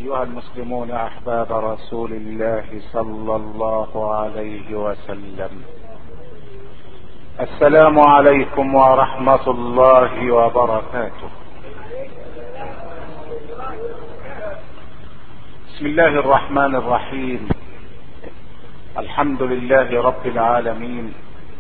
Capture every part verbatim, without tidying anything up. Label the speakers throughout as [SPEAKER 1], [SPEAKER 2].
[SPEAKER 1] أيها المسلمون أحباب رسول الله صلى الله عليه وسلم، السلام عليكم ورحمة الله وبركاته. بسم الله الرحمن الرحيم. الحمد لله رب العالمين،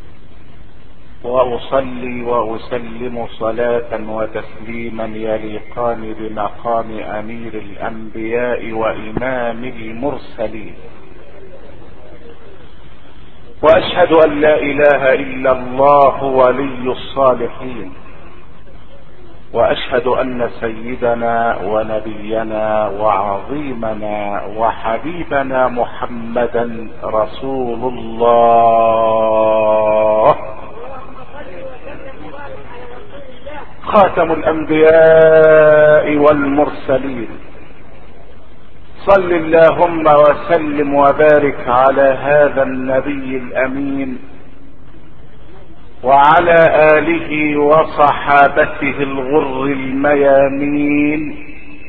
[SPEAKER 1] وأصلي وأسلم صلاة وتسليما يليقان بمقام أمير الأنبياء وإمام المرسلين، وأشهد أن لا إله إلا الله ولي الصالحين، وأشهد أن سيدنا ونبينا وعظيمنا وحبيبنا محمدا رسول الله، خاتم الأنبياء والمرسلين. صل اللهم وسلم وبارك على هذا النبي الأمين وعلى آله وصحابته الغر الميامين،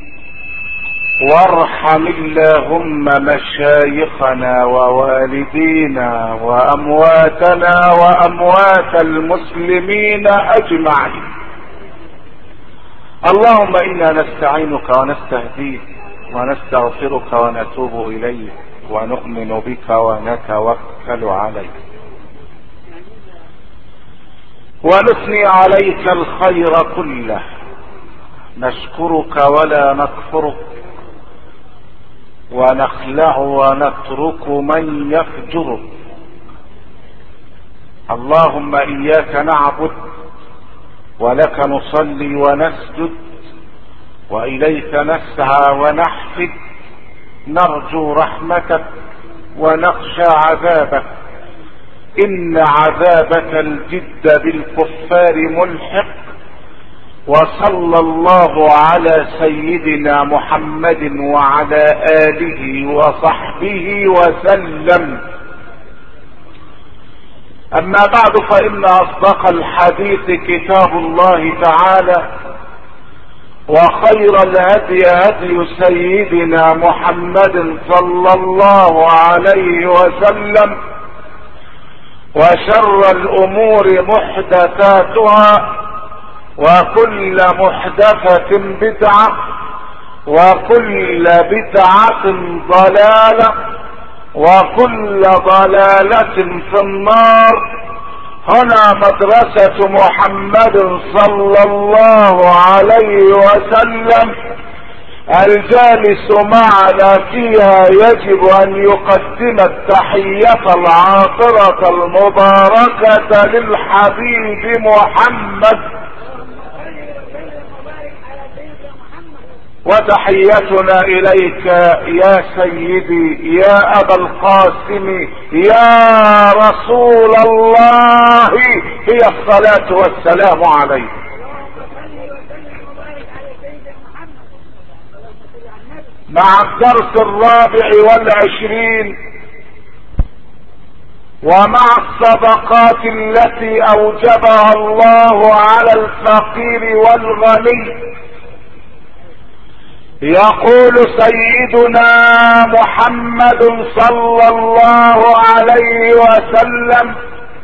[SPEAKER 1] وارحم اللهم مشايخنا ووالدينا وأمواتنا وأموات المسلمين أجمعين. اللهم إنا نستعينك ونستهديك ونستغفرك ونتوب إليك ونؤمن بك ونتوكل عليك، ونثني عليك الخير كله، نشكرك ولا نكفرك، ونخلع ونترك من يفجرك. اللهم إياك نعبد ولك نصلي ونسجد وإليك نسعى ونحفد، نرجو رحمتك ونخشى عذابك، إن عذابك الجد بالكفار ملحق. وصلى الله على سيدنا محمد وعلى آله وصحبه وسلم. أما بعد، فإن أصدق الحديث كتاب الله تعالى، وخير الهدي هدي سيدنا محمد صلى الله عليه وسلم، وشر الأمور محدثاتها، وكل محدثة بدعة، وكل بدعة ضلالة، وكل ضلالة في النار. هنا مدرسة محمد صلى الله عليه وسلم، الجالس معنا فيها يجب أن يقدم التحية العاطرة المباركة للحبيب محمد، وتحيتنا إليك يا سيدي يا أبا القاسم يا رسول الله هي الصلاة والسلام عليك. مع الدرس الرابع والعشرين، ومع الصدقات التي أوجبها الله على الفقير والغني، يقول سيدنا محمد صلى الله عليه وسلم: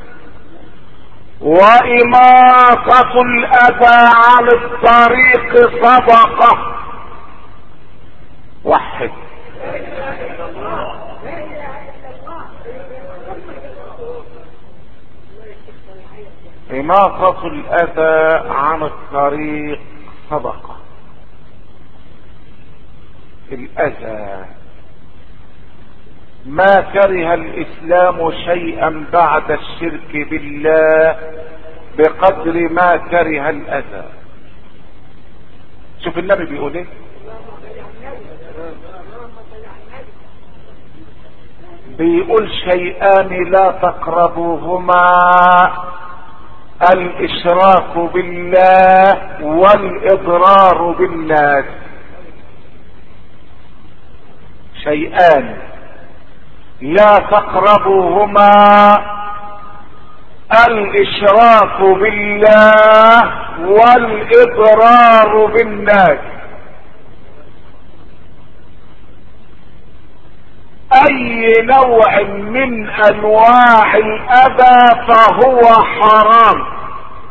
[SPEAKER 1] وإماطة الأذى عن الطريق صدقة. وحد. إماطة الأذى عن الطريق صدقة. الأذى، ما كره الإسلام شيئا بعد الشرك بالله بقدر ما كره الأذى. شوف النبي بيقول ايه؟ بيقول: شيئان لا تقربوهما، الإشراك بالله والإضرار بالناس. شيئان لا تقربوهما، الاشراك بالله والاضرار بالناس. اي نوع من انواع الاذى فهو حرام.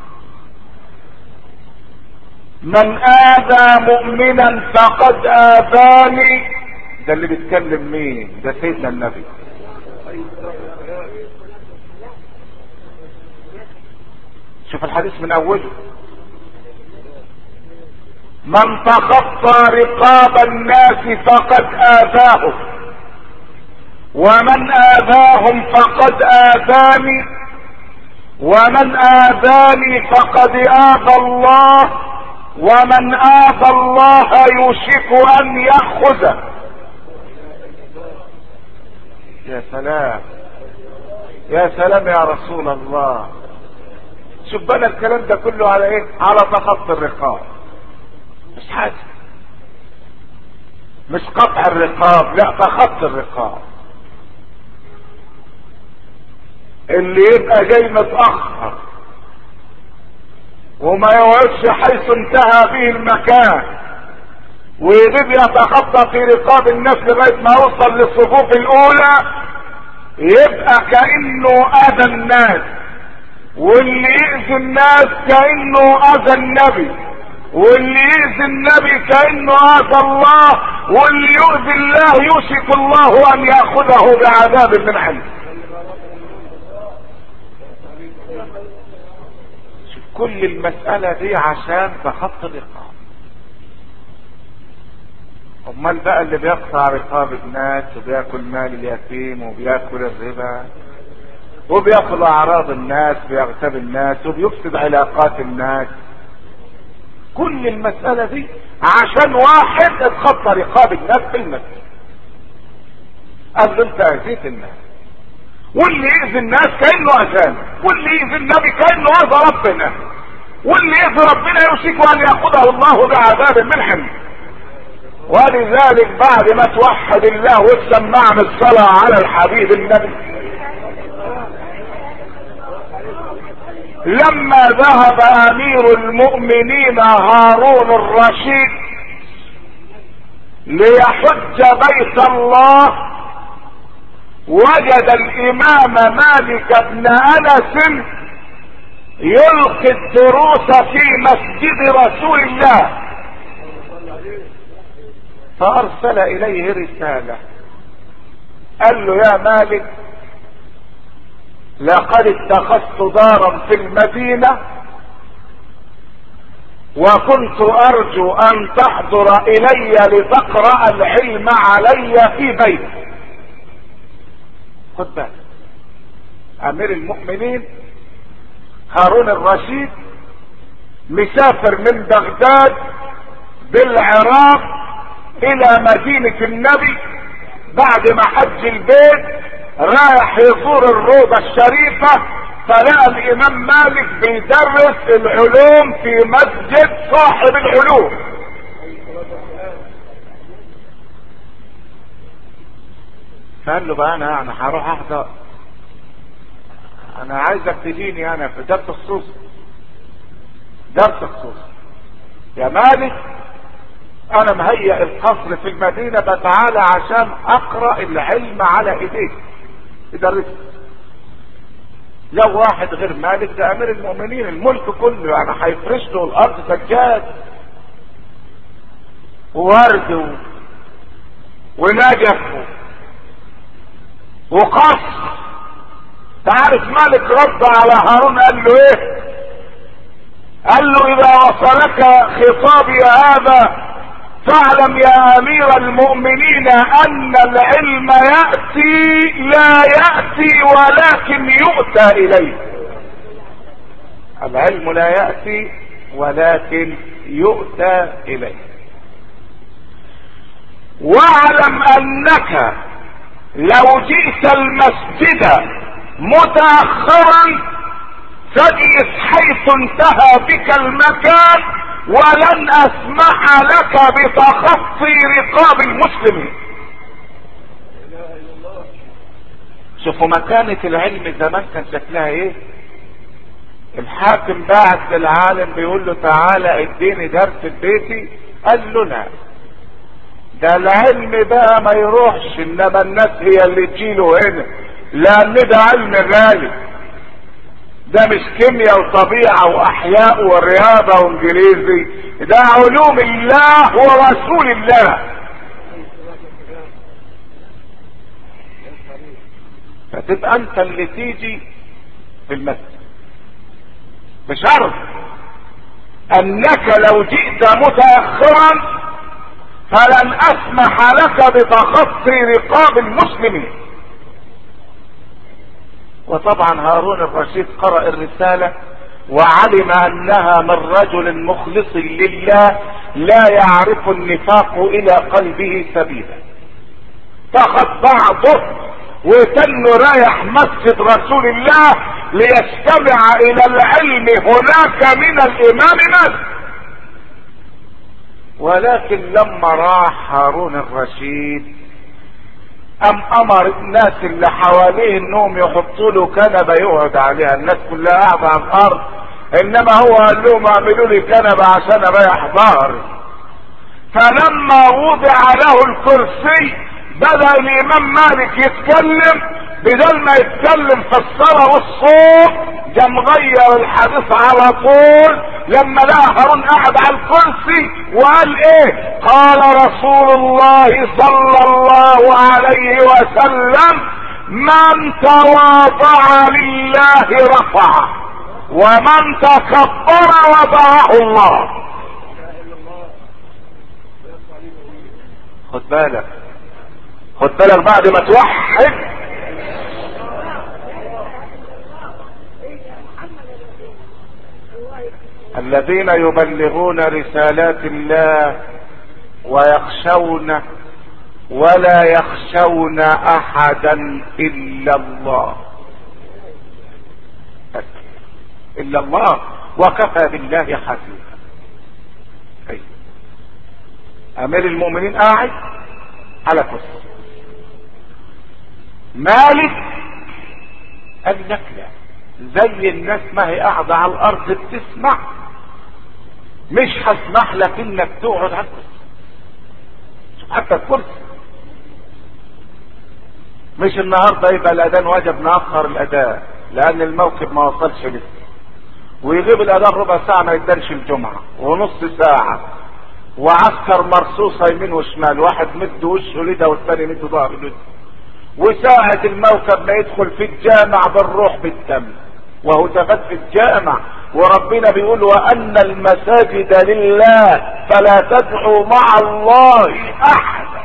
[SPEAKER 1] من اذى مؤمنا فقد اذاني. ده اللي بيتكلم مين؟ ده سيدنا النبي. شوف الحديث من اوله. من تخطى رقاب الناس فقد اذاهم، ومن اذاهم فقد اذاني، ومن اذاني فقد اذى الله، ومن اذى الله يوشك ان ياخذه. يا سلام يا سلام يا رسول الله. شوف بقى الكلام ده كله على ايه؟ على تخطي الرقاب. مش حاجه، مش قطع الرقاب، لا، تخطي الرقاب. اللي يبقى جاي متاخر وما يوعدش حيث انتهى به المكان ويجب يتخطى في رقاب الناس لغايه ما يوصل للصفوف الاولى، يبقى كانه اذى الناس. واللي يؤذي الناس كانه اذى النبي، واللي يؤذي النبي كانه اذى الله، واللي يؤذي الله يوشك الله ان ياخذه بعذاب من عنده. شوف كل المسألة دي عشان تخطي الرقاب. امال بقى اللي بيقطع رقاب الناس وبياكل مال اليتيم وبياكل الربا وبياكل اعراض الناس وبيغتاب الناس وبيفسد علاقات الناس، كل المسألة دي عشان واحد اتخطى رقاب الناس في المسجد. قال له انت اذيت الناس، واللي يأذي الناس كأنه اذانا، واللي يأذي النبي كأنه اذى ربنا، واللي يأذي ربنا يوشك ان ياخذه الله بعذاب من عنده. ولذلك بعد ما توحد الله وتسمعنا الصلاة على الحبيب النبي، لما ذهب امير المؤمنين هارون الرشيد ليحج بيت الله، وجد الامام مالك بن انس يلقي الدروس في مسجد رسول الله، فارسل اليه رسالة قال له يا مالك لقد اتخذت دارا في المدينة وكنت ارجو ان تحضر الي لتقرأ العلم علي في بيتي. خد بالك، امير المؤمنين هارون الرشيد مسافر من بغداد بالعراق الى مدينة النبي بعد ما حج البيت، رايح يزور الروضة الشريفة، فلقى الامام مالك بيدرس العلوم في مسجد صاحب العلوم. فقال له بقى انا انا هروح احضر، انا عايزك تجيني انا في درس خصوصي، درس خصوصي يا مالك، انا مهيئ القصر في المدينة بتعالى عشان اقرأ العلم على ايديك يدرس. لو واحد غير مالك ده امير المؤمنين، الملك كله يعني هيفرش له الارض سجاد وورد ونجف وقصر. تعرف مالك رد على هارون قال له ايه؟ قال له اذا وصلك خطابي هذا فاعلم يا امير المؤمنين ان العلم يأتي لا يأتي ولكن يؤتى اليه. العلم لا يأتي ولكن يؤتى اليه. واعلم انك لو جئت المسجد متأخرا فاجلس حيث انتهى بك المكان ولن اسمح لك بتخطي رقاب المسلمين. شوفوا مكانة العلم زمان كان شكلها ايه. الحاكم بعت للعالم بيقول له تعالى اديني درس في بيتي، قال له لا، ده العلم بقى ما يروحش، انما الناس هي اللي تجيله هنا، لان ده علم غالي. ده مش كيمياء وطبيعة واحياء ورياضة وانجليزي، ده علوم الله ورسول الله. فتبقى انت اللي تيجي في المسجد بشرط انك لو جئت متأخرا فلن اسمح لك بتخطي رقاب المسلمين. وطبعا هارون الرشيد قرأ الرسالة وعلم انها من رجل مخلص لله لا يعرف النفاق الى قلبه سبيلا، فخذ بعضه وتنه رايح مسجد رسول الله ليستمع الى العلم هناك من الامام مالك. ولكن لما راح هارون الرشيد ام امر الناس اللي حواليه انهم يحطوا له كنبه يقعد عليها، الناس كلها قاعده على الارض، انما هو قال لهم اعملوا لي كنبه عشان اريح ظهري. فلما وضع له الكرسي بدأ الامام مالك يتكلم، بدل ما يتكلم في الصلاة والصوت جا مغير الحديث على طول لما لقى هارون قاعد على الكرسي وقال ايه؟ قال رسول الله صلى الله عليه وسلم من تواضع لله رفعه ومن تكبر وضعه الله. خد بالك، خد بالك بعد ما توحد الذين يبلغون رسالات الله ويخشون ولا يخشون احدا الا الله، الا الله وكفى بالله حسيبا. امير المؤمنين قاعد على كرسي، مالك قال لك لا، زي الناس ما هي قاعده على الارض بتسمع، مش هسمح لك انك تقعد على الكرسي. حتى الكرسي مش النهارده يبقى الاذان وجب ناخر الاذان لان الموكب ما وصلش لسه، ويغيب الاذان ربع ساعه ما يدرش الجمعه ونص ساعه، وعسكر مرصوصه يمين وشمال، واحد مد وشه لده والثاني مد ظهره لده، وساعة الموكب ما يدخل في الجامع بالروح بالدم وهو تفت في الجامع، وربنا بيقول وان المساجد لله فلا تدعوا مع الله احدا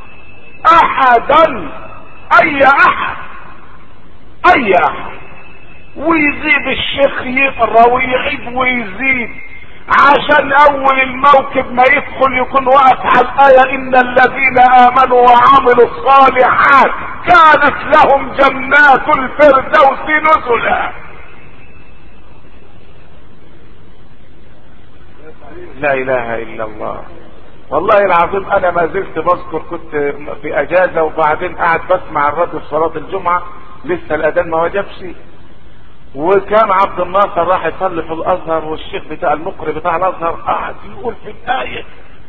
[SPEAKER 1] احدا اي احد اي احد. ويزيد الشيخ يقرا ويعيد ويزيد عشان اول الموكب ما يدخل يكون واقف على الايه ان الذين امنوا وعملوا الصالحات كانت لهم جنات الفردوس نزلا. لا اله الا الله. والله العظيم انا ما زلت بذكر، كنت في اجازه وبعدين قاعد بسمع الراديو في صلاه الجمعه لسه الاذان ما وجبش، وكان عبد الناصر راح يصلي في الازهر والشيخ بتاع المقري بتاع الازهر قاعد يقول في الايه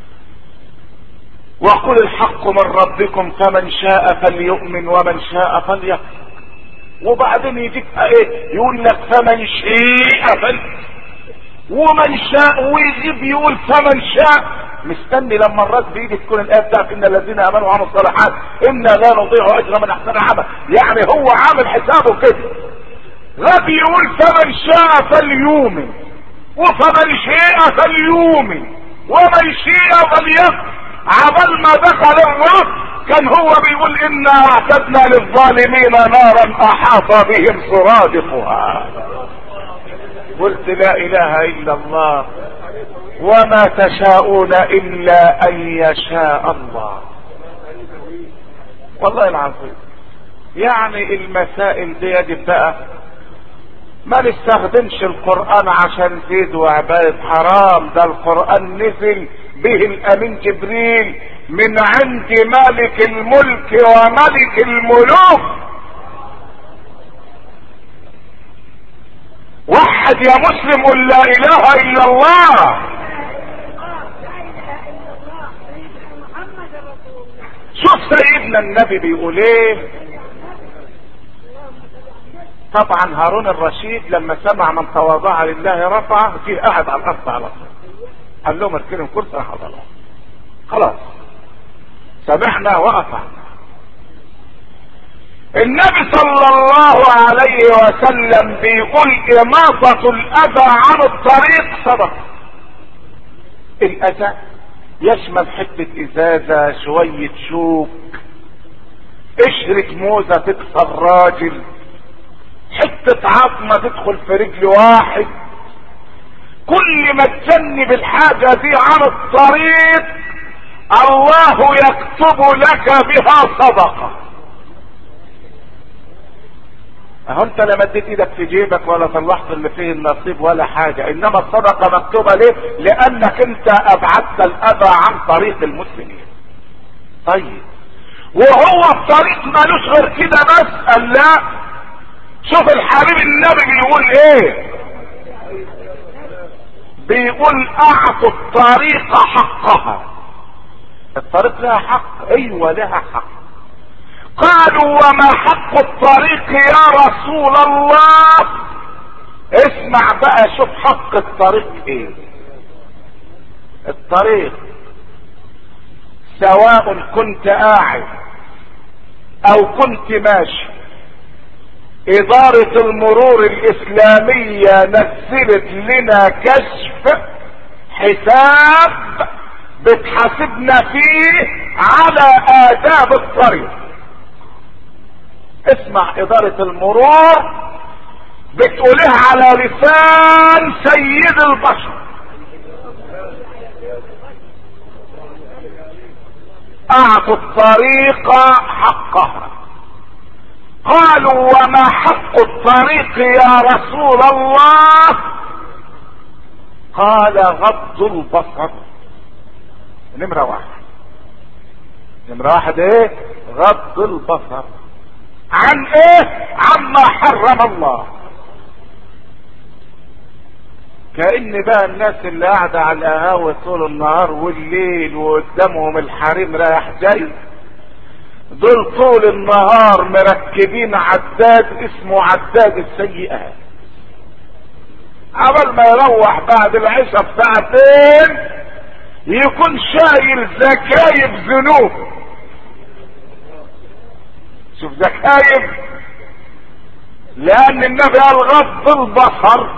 [SPEAKER 1] وقل الحق من ربكم فمن شاء فليؤمن ومن شاء فليكفر، وبعدين يجيك ايه يقول لك فمن شاء فل ومن شاء، ويجيب يقول فمن شاء. مستني لما الراس بايدي تكون الايه بتاعت ان الذين امنوا وعملوا الصالحات انا لا نضيع اجر من احسن عمل، يعني هو عامل حسابه كده. غبي يقول فمن شاء فليؤمن وفمن شاء فليؤمن ومن شاء فليكفر. عبال ما دخل الرب كان هو بيقول انا اعتدنا للظالمين نارا احاط بهم سرادقها. قلت لا اله الا الله وما تشاءون الا ان يشاء الله. والله العظيم يعني المسائل دي يجب بقى ما نستخدمش القرآن عشان زيد وعبادة، حرام. ده القرآن نزل به الامين جبريل من عند مالك الملك وملك الملوك. وحد يا مسلم قل لا اله الا الله. سيدنا النبي بيقول ايه؟ طبعا هارون الرشيد لما سمع من تواضع لله رفعه جه قاعد على الارض على طول، قال لهم اركنوا كرسي راح الله. خلاص سمعنا واطعنا. النبي صلى الله عليه وسلم بيقول اماطة الاذى عن الطريق صدقة. الاذى يشمل حتة ازازة، شوية شوك، قشرة موزة تكسر راجل، حتة عظمة تدخل في رجل واحد. كل ما تجنب الحاجة دي عن الطريق الله يكتب لك بها صدقة. اهو انت لا مديت ايدك في جيبك ولا طلعت اللي فيه النصيب ولا حاجة، انما الصدقة مكتوبة ليه؟ لانك انت ابعدت الاذى عن طريق المسلمين. طيب وهو الطريق مالوش غير كده بس؟ قال لا، شوف الحبيب النبي بيقول ايه؟ بيقول اعطوا الطريق حقها. الطريق لها حق؟ ايوه لها حق. قالوا وما حق الطريق يا رسول الله؟ اسمع بقى، شوف حق الطريق ايه. الطريق سواء كنت قاعد او كنت ماشي، ادارة المرور الاسلامية نزلت لنا كشف حساب بتحاسبنا فيه على آداب الطريق. اسمع، ادارة المرور بتقولها على لسان سيد البشر. اعطوا الطريق حقها. قالوا وما حق الطريق يا رسول الله؟ قال غض البصر. نمرة واحد، نمرة واحد ايه؟ غض البصر. عن ايه؟ عما حرم الله. كأن بقى الناس اللي قاعدة على القهاوي طول النهار والليل وقدامهم الحريم رايح جاي، دول طول النهار مركبين عداد اسمه عداد السيئات. قبل ما يروح بعد العشاء بساعتين يكون شايل زكايب ذنوب. شوف زكايب، لان النبي قال غض البصر.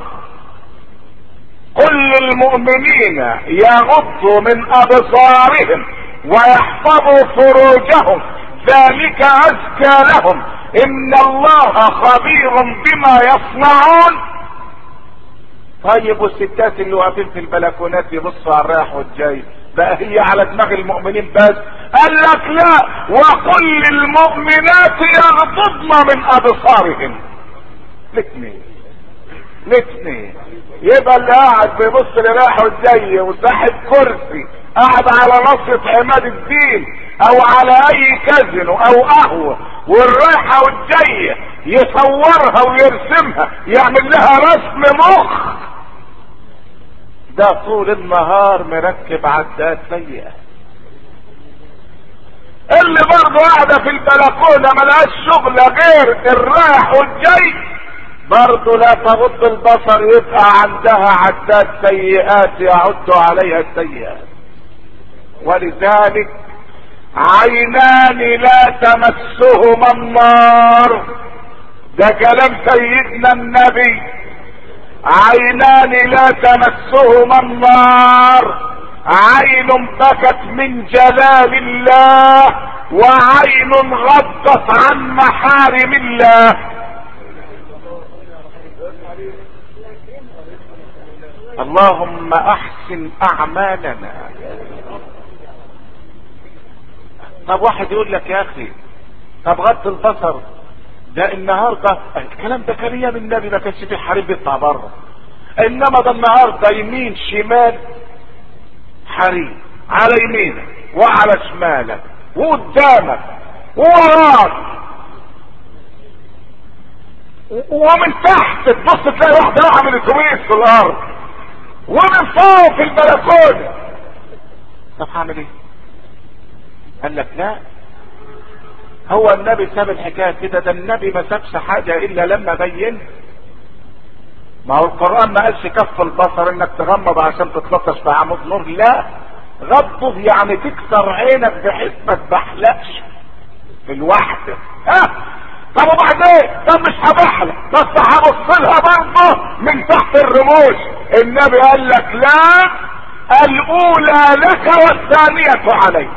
[SPEAKER 1] كل المؤمنين يغضوا من ابصارهم ويحفظوا فروجهم ذلك ازكى لهم ان الله خبير بما يصنعون. طيب والستات اللي واقفين في البلكونات يبصوا على الرايح والجاي، بقى هي على دماغ المؤمنين بس؟ قال لك لا، وكل المؤمنات يغضضن من ابصارهم. الاثنين الاثنين. يبقى اللي قاعد بيبص لرايح والجاي وصاحب كرسي قاعد على نصرة عماد الدين او على اي كازينو او قهوة والرايحة والجاية يصورها ويرسمها يعمل لها رسم مخ، ده طول النهار مركب عداد سيئة. اللي برضه قاعدة في البلكونة ملهاش شغل غير الرايح والجاي برضه لا تغض البصر، يبقى عندها عداد سيئات يعد عليها السيئات. ولذلك عينان لا تمسهما النار، ده كلام سيدنا النبي. عينان لا تمسهما النار، عين بكت من جلال الله وعين غضت عن محارم الله. اللهم احسن اعمالنا. طب واحد يقول لك يا اخي طب غض البصر ده النهارده، الكلام ده كان ايام النبي ما كانش فيه حريم بيطلع بره، انما ده النهارده يمين شمال حريم، على يمينك وعلى شمالك وقدامك ووراك ومن تحت تبص تلاقي واحده واقعه من الاتوبيس في الارض ومن فوق في البلكونه. طب هعمل ايه؟ قال لك لا، هو النبي ساب الحكايه كده؟ ده النبي ما سابش حاجه الا لما بين. ما هو القران ما قالش كف البصر انك تغمض عشان تتلطش في عمود نور، لا، غضه يعني تكسر عينك بحيث ما تبحلقش في الوحده. ها طب وبعدين؟ طب مش هبحلق بس هبص لها برضه من تحت الرموش. النبي قال لك لا، الاولى لك والثانيه عليك.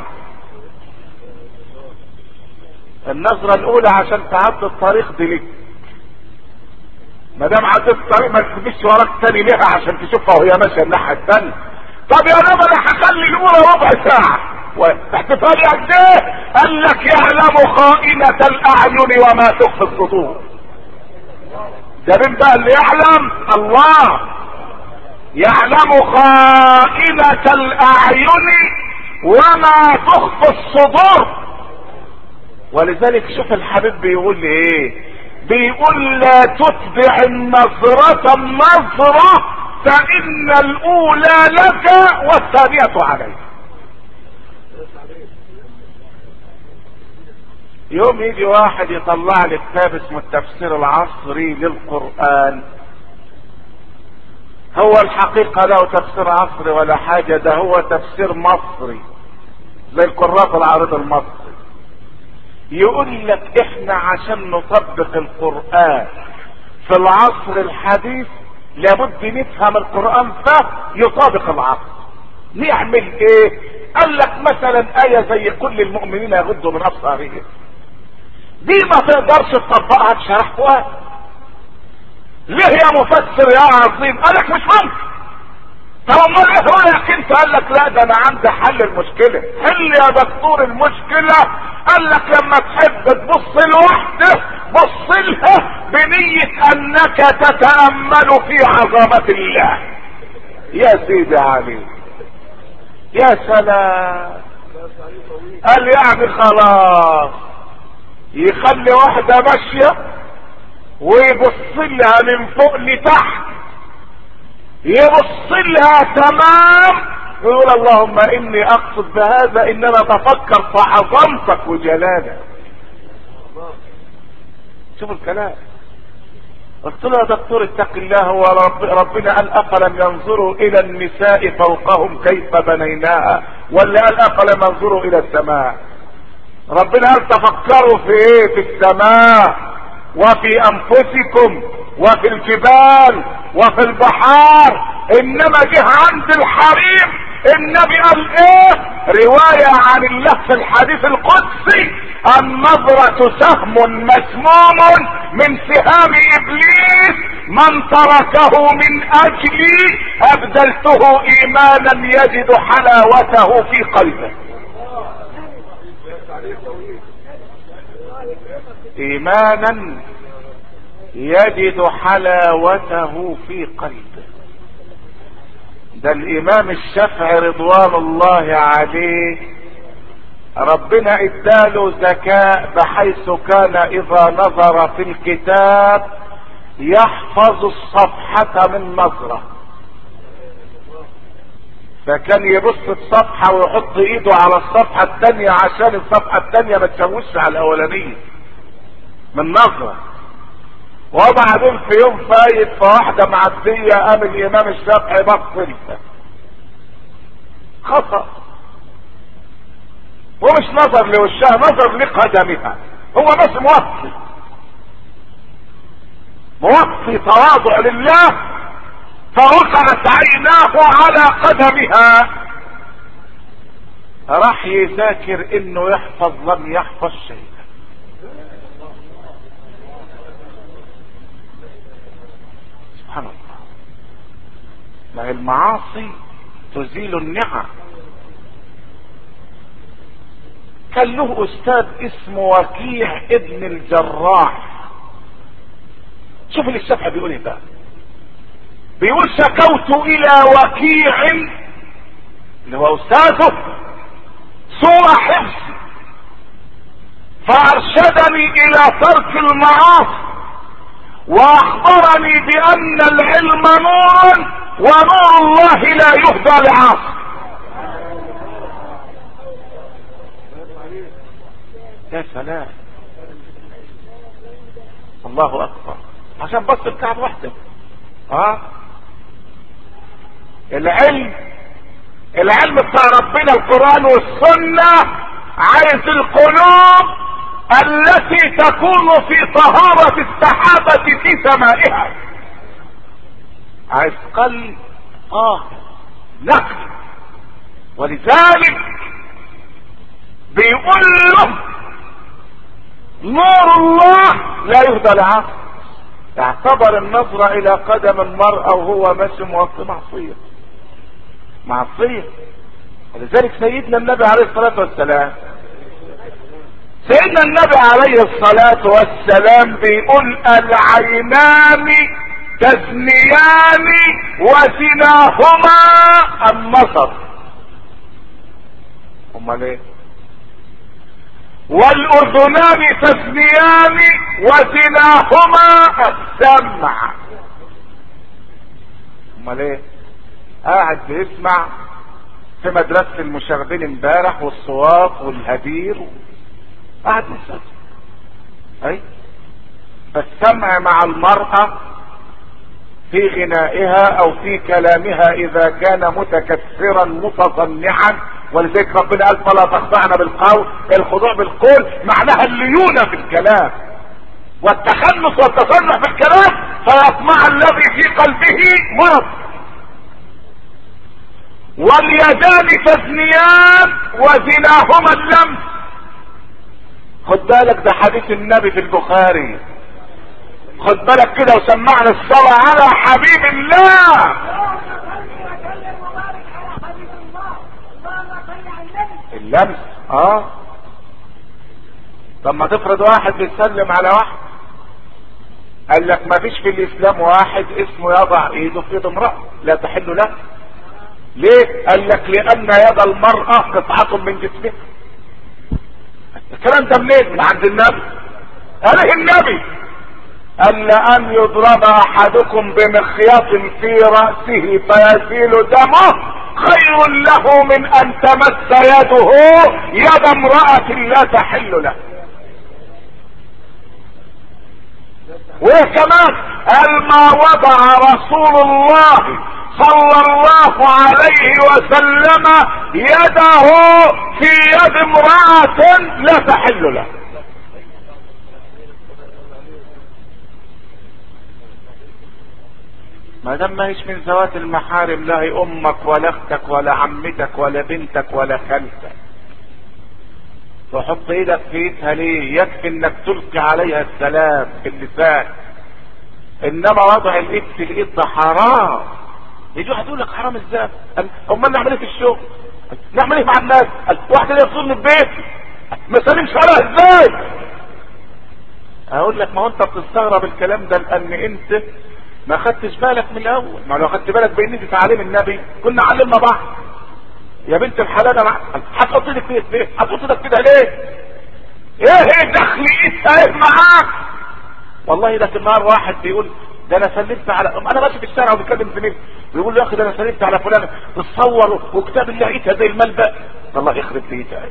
[SPEAKER 1] النظرة الاولى عشان تعدي الطريق دي ليك، ما دام عديت الطريق ما تمشيش وراك تاني ليها عشان تشوفها وهي ماشيه الناحيه الثانيه. طب يا نبي انا هخلي الاولى ربع ساعه واحتفالي قد ايه؟ قال لك يعلم خائنة الاعين وما تخفي الصدور. ده مين بقى اللي يعلم؟ الله يعلم خائنة الاعين وما تخفي الصدور. ولذلك شوف الحبيب بيقول ايه؟ بيقول لا تتبع النظرة النظرة فإن الأولى لك والثانية عليك. يوم يجي واحد يطلع لي كتاب اسمه التفسير العصري للقرآن، هو الحقيقة له تفسير عصري ولا حاجة، ده هو تفسير مصري زي القراء العريض المصري. يقول لك احنا عشان نطبق القرآن في العصر الحديث لابد نفهم القرآن فيطابق العصر. نعمل ايه؟ قال لك مثلا آية زي كل المؤمنين يغضوا من أبصارهم، دي ما تقدرش تطبقها بشرح فؤاد. ليه يا مفسر يا عظيم؟ قال لك مش ممكن. طب امال ايه رايك انت؟ قال لك لا، ده انا عندي حل المشكله. حل يا دكتور المشكله؟ قال لك لما تحب تبص لوحده بص لها بنيه انك تتامل في عظمه الله. يا سيدي علي، يا سلام. قال يعني خلاص يخلي واحده ماشيه ويبص لها من فوق لتحت، يبص لها تمام ويقول اللهم اني اقصد بهذا ان انا بفكر في عظمتك وجلالك. شوف الكلام. قلت له يا دكتور اتق الله، هو رب ربنا قال افلم ينظروا الى النساء فوقهم كيف بنيناها، ولا قال افلم ينظروا الى السماء؟ ربنا قال تفكروا في ايه؟ في السماء وفي انفسكم وفي الجبال وفي البحار. انما جه عند الحريم النبي قال ايه؟ رواية عن الله في الحديث القدسي: النظرة سهم مسموم من سهام ابليس، من تركه من اجلي ابدلته ايمانا يجد حلاوته في قلبه. ايمانا يجد حلاوته في قلبه. ده الامام الشافعي رضوان الله عليه ربنا اداله ذكاء بحيث كان اذا نظر في الكتاب يحفظ الصفحة من نظرة، فكان يبص الصفحة ويحط ايده على الصفحة التانية عشان الصفحة التانية ما تشوش على الاولانية من نظرة. وبعدين في يوم فايت فواحدة معدية قام الامام الشافعي بص لها خطأ، ومش نظر لوشها، نظر لقدمها. هو بس موطي موطي تواضع لله، فوقعت عيناه على قدمها. راح يذاكر انه يحفظ، لم يحفظ شيء. سبحان الله. ما المعاصي تزيل النعم. كان له استاذ اسمه وكيع ابن الجراح. شوف اللي الشافعي بيقول ايه بقى. بيقول شكوت الى وكيع اللي هو استاذه سوء حفظي فارشدني الى ترك المعاصي واخبرني بان العلم نور ونور الله لا يهدى لعاصي. يا سلام. الله اكبر، عشان بس الكعب واحده. اه العلم العلم بتاع ربنا القرآن والسنة عايز القلوب التي تكون في طهارة السحابة في سمائها، عايز قلب اه نقي. ولذلك بيقول له نور الله لا يهدى لعقل. اعتبر النظرة الى قدم المرأة وهو ماشي موطي معصية معصية. ولذلك سيدنا النبي عليه الصلاة والسلام سيدنا النبي عليه الصلاة والسلام بيقول العينان تزنيان وزناهما النظر. امال ايه؟ والاذنان تزنيان وزناهما السمع. امال ايه؟ قاعد بيسمع في مدرسة المشاغبين امبارح والصوات والهدير و... قاعد بيسمع. اي فالسمع مع المرأة في غنائها او في كلامها اذا كان متكسرا متصنعا. ولذلك ربنا قال فلا تخضعن بالقول. الخضوع بالقول معناها الليونة في الكلام والتخنص والتصنع في الكلام، فيطمع الذي في قلبه مرض. واليدان تزنيان وزناهما اللمس. خد بالك ده حديث النبي في البخاري. خد بالك كده وسمعنا الصلاة على حبيب الله. اللمس اه. طب ما تفرض واحد بيسلم على واحد، قال لك ما فيش في الاسلام واحد اسمه يضع ايده في يد امرأة لا تحل له. ليه؟ قال لك لان يد المرأة قطعة من جسمها. الكلام ده منين؟ من عند النبي. قاله النبي قال لأن يضرب احدكم بمخيط في رأسه فيسيل دمه خير له من ان تمس يده يد امرأة لا تحل له. وكمان قال ما وضع رسول الله صلى الله عليه وسلم يده في يد امرأة لا تحل له. ما دام ما هيش من ذوات المحارم، لا هي امك ولا اختك ولا عمتك ولا بنتك ولا خالتك، تحط ايدك في ايدها ليه؟ يكفي انك تلقي عليها السلام باللسان، انما وضع الايد في الايد ده حرام. يجي واحد يقول لك حرام ازاي؟ امال نعمل ايه في الشغل؟ نعمل ايه مع الناس؟ واحد يصلني في بيتي ما سلمش عليها ازاي؟ اقول لك ما هو انت بتستغرب الكلام ده لان انت ما خدتش بالك من الاول. ما لو خدت بالك بان دي تعليم النبي كنا علمنا بعض. يا بنت الحلال انا هتحط ايدك كده ليه؟ هتحط ايدك كده ليه؟ ايه ايه دخل ايه معاك؟ والله ده النهار واحد بيقول ده انا سلمت على انا ماشي في الشارع وبكلم زميلي بيقول له يا اخي ده انا سلمت على فلان تتصور وكتاب الله لقيتها زي الملبق. الله يخرب بيتها.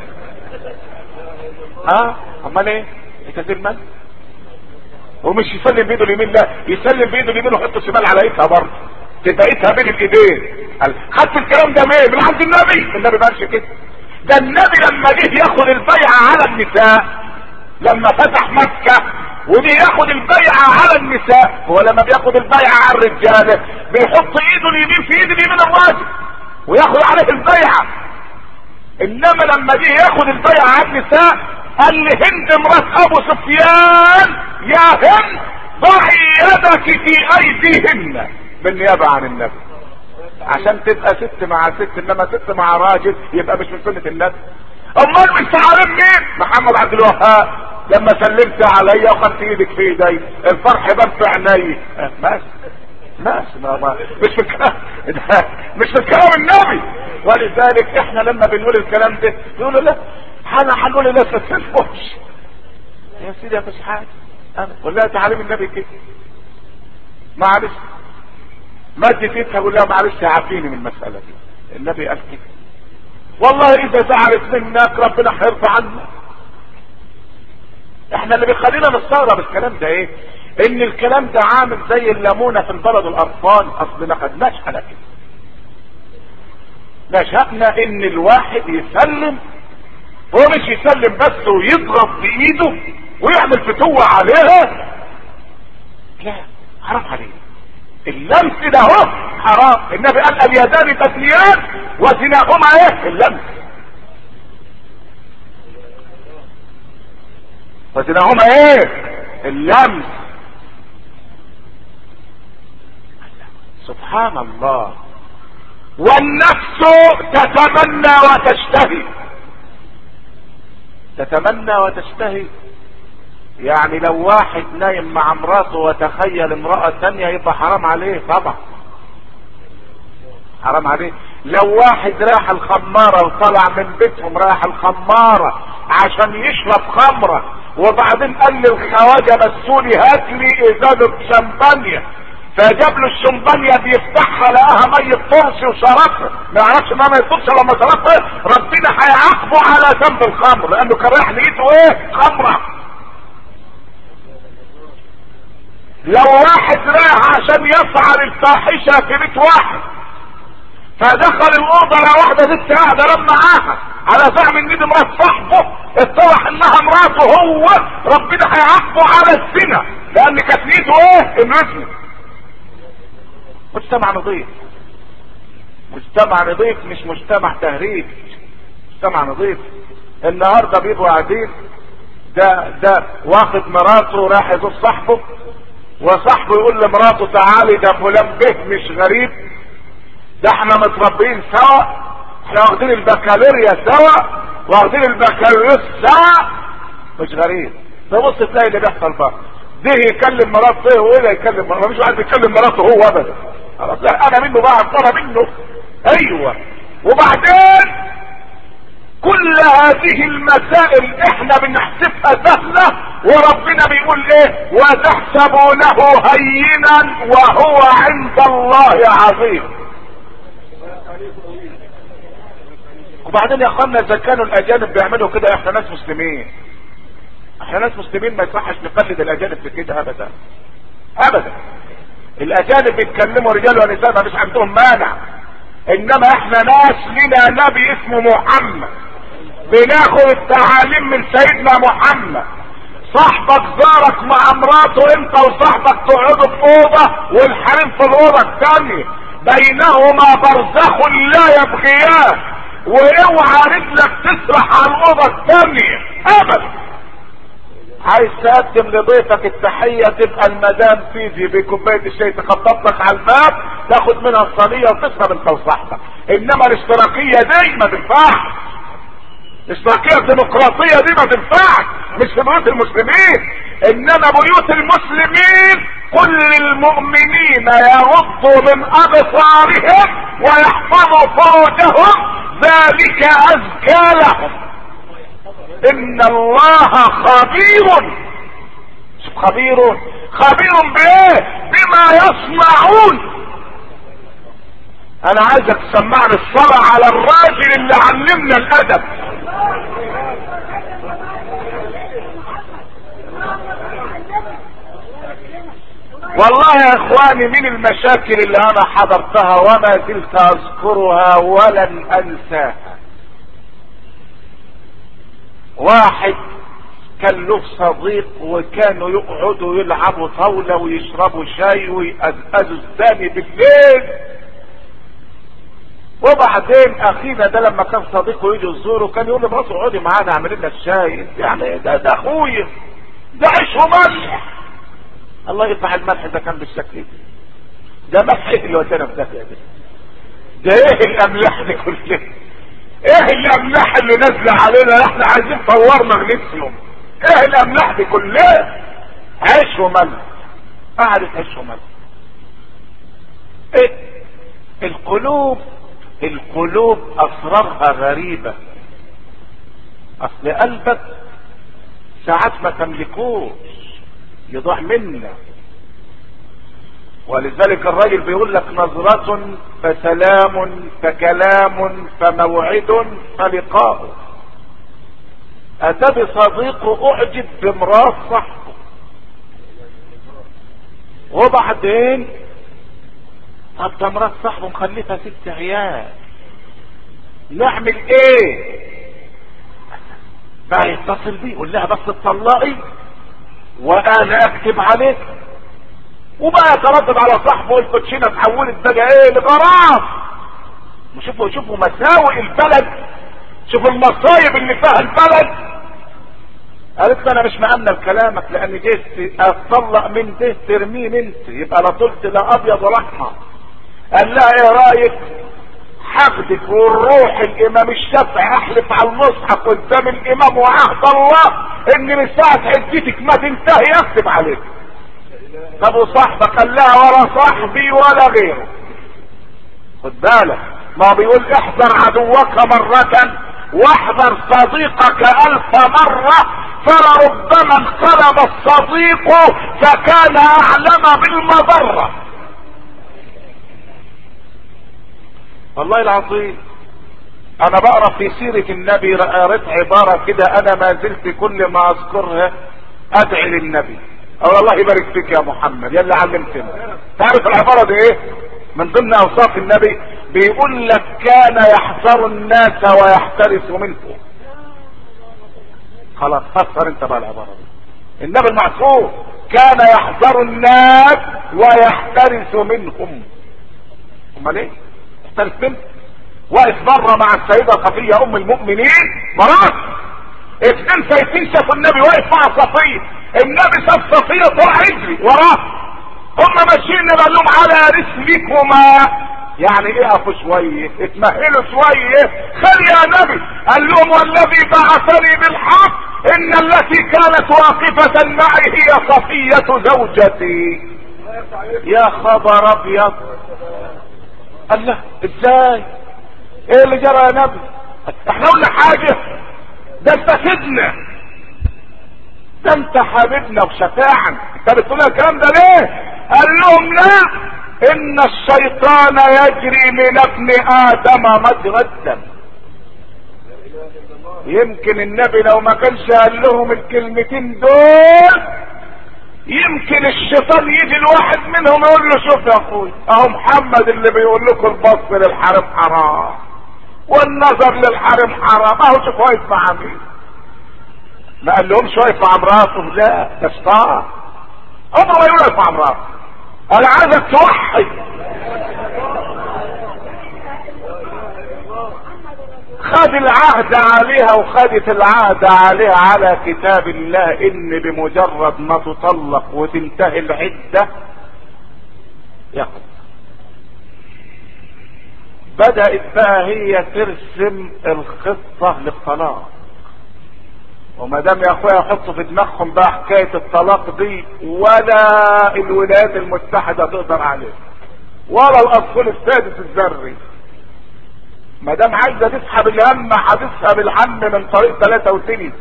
[SPEAKER 1] ها امال ايه؟ لقيتها زي الملبق. ومش يسلم بايده اليمين، لا يسلم بايده اليمين ويحط الشمال على ايدها برضه تبقى ايدها بين الايدين. خدت الكلام ده منين؟ من عند النبي. النبي ما قالش كده. ده النبي لما جه ياخد البيعه على النساء لما فتح مكه ودي ياخد البيعه على النساء، هو لما بياخد البيعه على الرجاله بيحط ايده اليمين في ايد اليمين الراجل وياخد عليه البيعه. انما لما جه ياخد البيعه على النساء قال لهند مرات ابو سفيان يا هند ضعي يدك في ايديهن بالنيابه عن النبي عشان تبقى ست مع ست، انما ست مع راجل يبقى مش من سنه النبي. امال مش عارف مين؟ محمد عبد الوهاب لما سلمت عليا وخدت ايدك في ايدي الفرح بان في عيني. ماشي ماشي ما ما مش في كلام مش في كلام النبي. ولذلك احنا لما بنقول الكلام ده يقولوا لا احنا هنقول الناس ما تسلموش. يا سيدي مفيش حاجه انا قول لها تعالي من النبي كده معلش مد ايدها قول لها معلش عافيني من المساله دي. النبي قال كده والله اذا زعلت منك ربنا هيرضى عنك. احنا اللي بيخلينا نستغرب الكلام ده ايه؟ ان الكلام ده عامل زي الليمونه في البلد القرفان. اصل ما خدناش على كده، نشأنا ان الواحد يسلم، هو مش يسلم بس ويضغط بايده ويعمل فتوة عليها، لا حرام عليه. اللمس ده هو حرام. النبي قال اليدان تزنيان وزناهما ايه؟ اللمس. وزناهما ايه؟ اللمس. سبحان الله. والنفس تتمنى وتشتهي. تتمنى وتشتهي يعني لو واحد نايم مع امراته وتخيل امرأة تانية يبقى حرام عليه طبعا، حرام عليه. لو واحد راح الخمارة وطلع من بيتهم راح الخمارة عشان يشرب خمرة وبعدين قال للخواجة مسوني هات لي ازازة شمبانيا، فجاب له الشمبانيا بيفتحها لقاها مية طرش وشربها، ما يعرفش انها مية طرش لما شربها ربنا هيعاقبه على ذنب الخمر لانه كان رايح نيته ايه؟ خمرة. لو واحد رايح عشان يفعل الفاحشة في بيت واحد فدخل الاوضه لقى واحده ست قاعده رم معاها على زعم ان دي مرات صاحبه، اتضح انها مراته هو، ربنا هيعاقبه على الزنا لان كانت نيته ايه؟ انه يزني. مجتمع نظيف، مجتمع نظيف مش مجتمع تهريج، مجتمع نظيف. النهارده بيبقوا قاعدين ده ده واخد مراته راح يزور صاحبه وصاحبه يقول لمراته تعالي ده فلان به مش غريب، ده احنا متربيين سوا، احنا واخدين البكالوريا سوا واخدين البكالوريوس سوا، مش غريب. تبص تلاقي اللي بيحصل بقى ده يكلم مراته وده يكلم مراته، مفيش واحد بيتكلم مراته هو ابدا. خلاص لا انا منه بقى انا منه. ايوه. وبعدين كل هذه المسائل احنا بنحسبها سهله وربنا بيقول ايه؟ وتحسبونه هينا وهو عند الله عظيم. وبعدين يا اخوانا اذا كانوا الاجانب بيعملوا كده احنا ناس مسلمين، احنا ناس مسلمين ما يصحش نقلد الاجانب في كده ابدا ابدا. الاجانب بيتكلموا رجال ونساء ما فيش عندهم مانع، انما احنا ناس لنا نبي اسمه محمد بناخد التعاليم من سيدنا محمد. صاحبك زارك مع امراته انت وصاحبك تقعدوا في اوضه والحريم في الاوضه الثانيه بينهما برزخ لا يبغيان، واوعى رجلك تسرح على الاوضه الثانيه ابدا. عايز تقدم لضيفك التحيه تبقى المدام تيجي بكوبايه الشاي تخبط لك على الباب تاخد منها الصينيه وتشرب انت وصاحبك، انما الاشتراكيه دي ما تنفعش. الاشتراكيه الديمقراطيه دي ما تنفعش، مش في بيوت المسلمين. انما بيوت المسلمين كل المؤمنين يغضوا من ابصارهم ويحفظوا فروجهم ذلك ازكى لهم ان الله خبير. خبير خبير بايه؟ بما يصنعون. انا عايزك تسمعني الصلاة على الراجل اللي علمنا الادب. والله يا اخواني من المشاكل اللي انا حضرتها وما زلت اذكرها ولن انساها، واحد كان له صديق وكانوا يقعدوا يلعبوا طاولة ويشربوا شاي ويقزقزوا الثاني بالليل، وبعدين اخينا ده لما كان صديقه يجي يزوره كان يقول لمراته اقعدي معانا اعمل لنا الشاي، يعني ده ده اخويا ده عيش وملح. الله يطلع الملح ده كان بالشكل ده، ده ملح اللي ودانا في ده ده ايه الاملاح دي كلها؟ ايه الاملاح اللي نازله علينا؟ احنا عايزين فوار مغنيسيوم، ايه الاملاح دي كلها؟ عيش وملح، قعدت عيش وملح. ايه القلوب؟ القلوب اسرارها غريبة. اصل قلبك ساعات ما تملكوش يضيع منا، ولذلك الراجل بيقول لك نظرة فسلام فكلام فموعد فلقاء. اتى بصديقه اعجب بمرات صاحبه، وبعدين طب ده مرات صاحبه مخلفه ست عيال، نعمل ايه؟ بقى يتصل بيه يقول لها بس تطلقي وانا اكتب عليك، وبقى يتردد على صاحبه الكوتشينه اتحولت بقى ايه لغرام. شوفوا شوفوا مساوئ البلد، شوفوا المصايب اللي فيها البلد. قالت له انا مش مأمنة بكلامك، لان جيت اتطلق من ده ترميه انت، يبقى لا طلت لا ابيض ولا احمر. قال لها ايه رايك حقدك والروح الامام الشافعي احلف على المصحف قدام الامام وعهد الله ان من ساعه حجتك ما تنتهي اكتب عليك. طب وصاحبك؟ قال لها ولا صاحبي ولا غيره. خد بالك، ما بيقول احذر عدوك مرة واحذر صديقك الف مرة، فلربما انقلب الصديق فكان اعلم بالمضرة. والله العظيم انا بقرا في سيرة النبي قريت عبارة كده انا ما زلت كل ما اذكرها ادعي للنبي. اه الله يبارك فيك يا محمد يا اللي علمتنا. تعرف العبارة دي ايه؟ من ضمن اوصاف النبي بيقول لك كان يحذر الناس ويحترس منهم. خلاص فسر انت بقى العبارة دي. النبي المعصوم كان يحذر الناس ويحترس منهم. امال ايه؟ يحترس منهم. واقف بره مع السيدة صفية ام المؤمنين مرات، اثنين سيفين شافوا النبي واقف مع صفية، النبي شاف صفية طلع يجري وراه، هم ماشيين قال لهم على رسلكما، يعني ايه اقفوا شويه اتمهلوا شويه خلي يا نبي. قال لهم والذي بعثني بالحق ان التي كانت واقفة معي هي صفية زوجتي. يا خبر ابيض. قال له ازاي؟ ايه اللي جرى يا نبي؟ احنا قلنا حاجة؟ ده انت سيدنا، ده انت حبيبنا وشفاعا، انت بتقول الكلام ده ليه؟ قال لهم لا، ان الشيطان يجري من ابن ادم مجرى الدم. يمكن النبي لو ما كانش قال لهم الكلمتين دول يمكن الشيطان يجي الواحد منهم يقول له شوف يا اخوي اهو محمد اللي بيقول لكم البص للحرم حرام والنظر للحرم حرام، اهو شوف واقف مع مين. ما قال لهمش واقف مع مراته، لا ده شيطان. هم ما يقولوا واقف مع مراته. انا عايزك توحد. خد العهد عليها وخدت العهد عليها على كتاب الله ان بمجرد ما تطلق وتنتهي العدة ياخد. بدأت بقى هي ترسم الخطة للطلاق، وما دام يا اخويا يحطوا في دماغهم بقى حكاية الطلاق دي ولا الولايات المتحدة تقدر عليه ولا الاصل السادس الذري. ما دام عايزة تسحب الهم هتسحب الهم من طريق ثلاثة وثلاثين،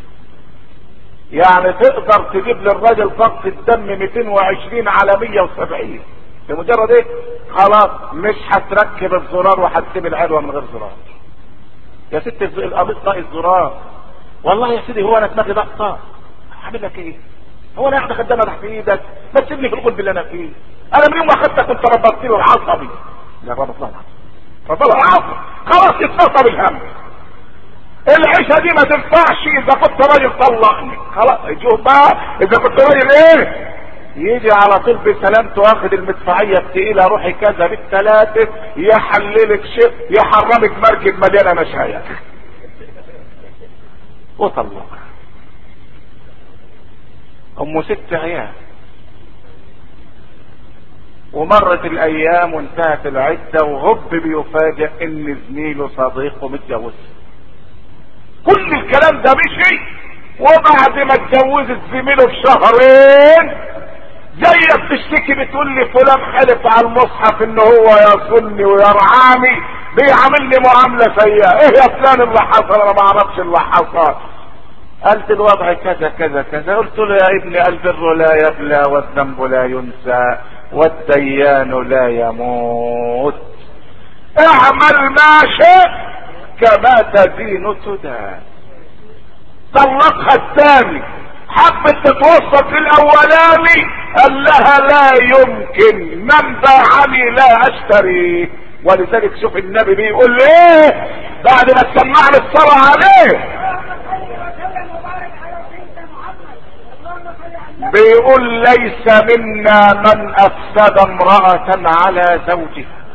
[SPEAKER 1] يعني تقدر تجيب للراجل ضغط الدم مئتين وعشرين على مية وسبعين بمجرد ايه؟ خلاص مش هتركب الزرار وهتسيب العدوى من غير زرار. يا ست القميص ناقص الزرار. والله يا سيدي هو انا دماغي ضغطه هعمل لك ايه؟ هو انا قاعد خدامه تحت ايدك؟ ما تسيبني في القلب اللي انا فيه. انا من يوم ما اخدتك كنت ربطت له العصبي. لا ربط له العصبي، ربط له العصبي خلاص يتنصب الهم. العيشه دي ما تنفعش اذا كنت راجل طلقني خلاص. شوف بقى اذا كنت راجل ايه يجي على طول بسلامته واخد المدفعيه الثقيله روحي كذا بالثلاثه يحللك شيء يحرمك مركب مليانه مشايخ وطلق. ام ست عيال ومرت الايام وانتهت العده وهب بيفاجئ ان زميله صديقه متجوز. كل الكلام ده مشي وبعد ما اتجوزت زميله بشهرين جايه بتشتكي بتقول لي فلان حلف على المصحف ان هو يصلني ويرعاني بيعاملني معامله سيئه. ايه يا فلان اللي حصل؟ انا ما اعرفش اللي حصل. قالت الوضع كذا كذا كذا. قلت له يا ابني البر لا يبلى والذنب لا ينسى والديان لا يموت. اعمل ما شئت كما تدين تدان. طلقها الثاني، حبت تتوسط للاولاني، قال لها لا يمكن، من باعني لا اشتري. ولذلك شوف النبي بيقول ايه بعد ما تسمعنا الصلاة عليه، بيقول ليس منا من افسد امرأة على زوجها،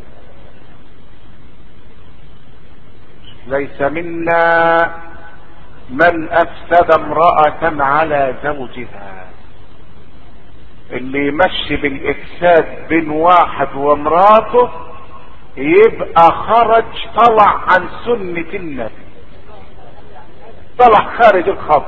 [SPEAKER 1] ليس منا من افسد امرأة على زوجها. اللي يمشي بالافساد بين واحد ومراته يبقى خرج، طلع عن سنة النبي، طلع خارج الخط.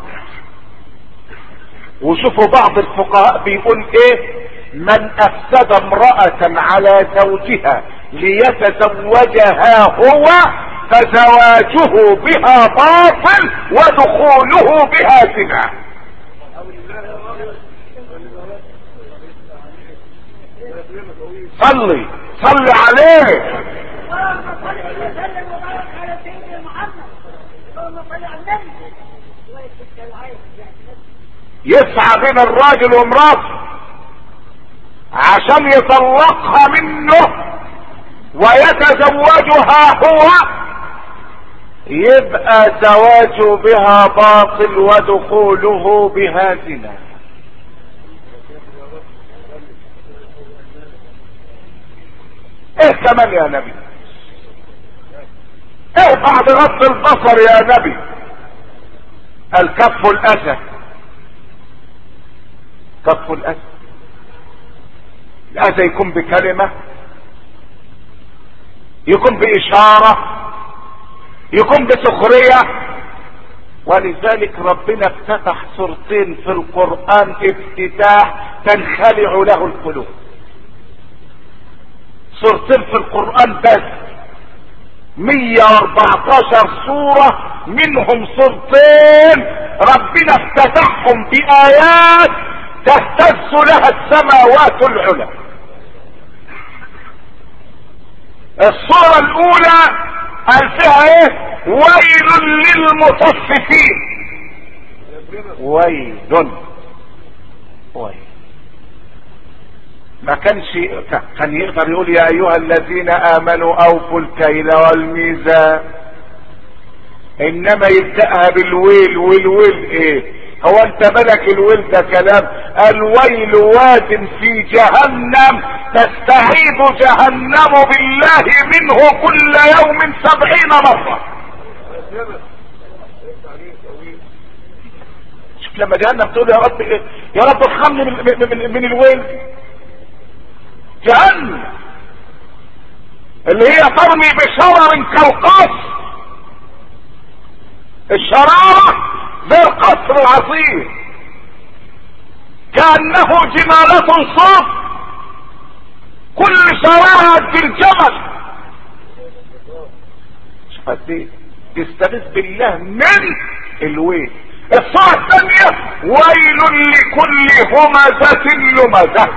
[SPEAKER 1] وشوفوا بعض الفقهاء بيقول ايه، من افسد امرأة على زوجها ليتزوجها هو فزواجه بها باطل ودخوله بها زنا. صلي صلي عليه. يسعى بين الراجل ومراته عشان يطلقها منه ويتزوجها هو، يبقى زواجه بها باطل ودخوله بها زنا. ايه كمان يا نبي؟ ايه بعد غض البصر يا نبي؟ الكف الاذى، كف الاذى. الاذى يكون بكلمة، يكون باشارة، يكون بسخرية. ولذلك ربنا افتتح سورتين في القرآن افتتاح تنخلع له القلوب، سورتين في القرآن بس، مية واربعتاشر سورة منهم سورتين ربنا افتتحهم بآيات تهتز لها السماوات العلى. الصورة الاولى قال فيها ايه؟ ويل للمطففين. ويل ويل ما كانش كان يقدر يقول يا ايها الذين امنوا اوفوا الكيل والميزان، انما يبدأها بالويل. والويل ايه؟ هو انت ملك الويل ده كلام؟ الويل واد في جهنم تستعيذ جهنم بالله منه كل يوم سبعين مرة. شوف لما جهنم تقول يا رب إيه؟ يا رب ارحمني من, من, من, من الويل. جهنم اللي هي ترمي بشرر كالقصر، الشرارة زي القصر العظيم، كأنه جمالة صوت، كل شرارة في الجمل. شوف قد ايه تستغيث بالله من الويل. الصورة الثانية ويل لكل همزة لمزة.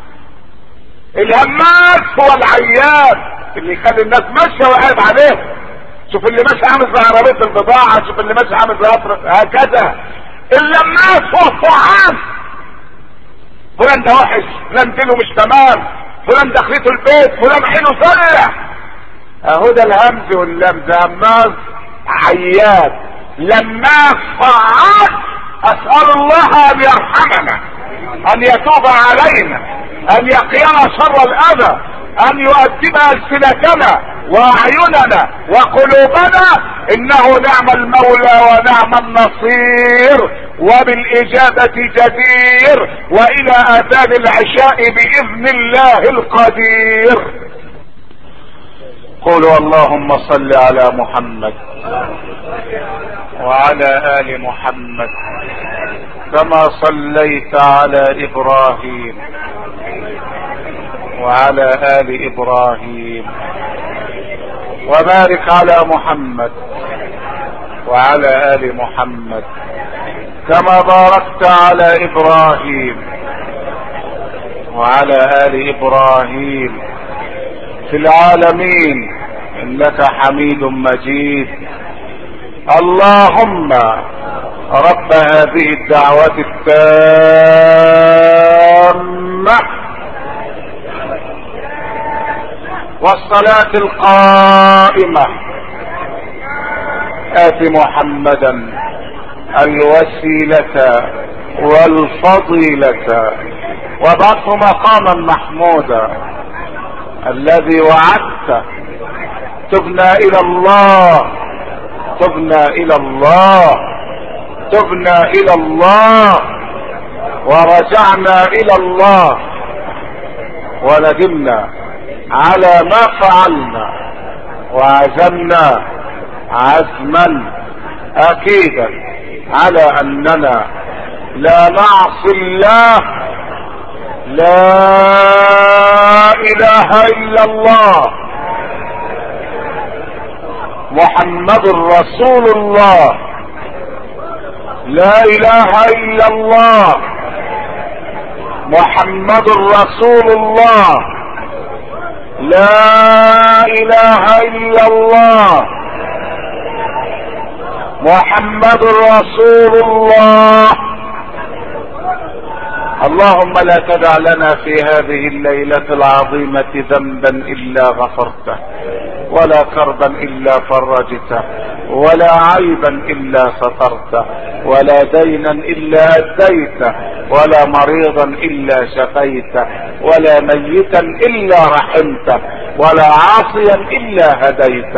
[SPEAKER 1] الهماز هو العيان اللي يخلي الناس ماشيه وقاعد عليه. شوف اللي ماشي عامل زي عربيه البضاعه، شوف اللي ماشي عامل زي قطر، هكذا. اللماس هو الطعام، فلان ده وحش، فلان دينه مش تمام، فلان دخلته البيت، فلان حيله سلة. اهو ده الهمز واللمز. هماز عيان، لماس طعام. اسأل الله ان يرحمنا، ان يتوب علينا، ان يقينا شر الاذى، ان يؤدب السنتنا واعيننا وقلوبنا، انه نعم المولى ونعم النصير، وبالاجابة جدير، والى اذان العشاء باذن الله القدير. قولوا اللهم صل على محمد وعلى آل محمد كما صليت على إبراهيم وعلى آل إبراهيم، وبارك على محمد وعلى آل محمد كما باركت على إبراهيم وعلى آل إبراهيم في العالمين إنك حميد مجيد. اللهم رب هذه الدعوات التامة والصلاة القائمة آت محمدا الوسيلة والفضيلة وابعثه مقاما محمودا الذي وعدته. تبنا الى الله تبنا الى الله تبنا الى الله ورجعنا الى الله وندمنا على ما فعلنا وعزمنا عزما اكيدا على اننا لا نعصي الله. لا اله الا الله محمد رسول الله. لا اله الا الله محمد رسول الله. لا اله الا الله محمد رسول الله. اللهم لا تدع لنا في هذه الليلة العظيمة ذنبا الا غفرته ولا كربا الا فرجته ولا عيبا الا سترته ولا دينا الا اديته ولا مريضا الا شفيته ولا ميتا الا رحمته ولا عاصيا الا هديته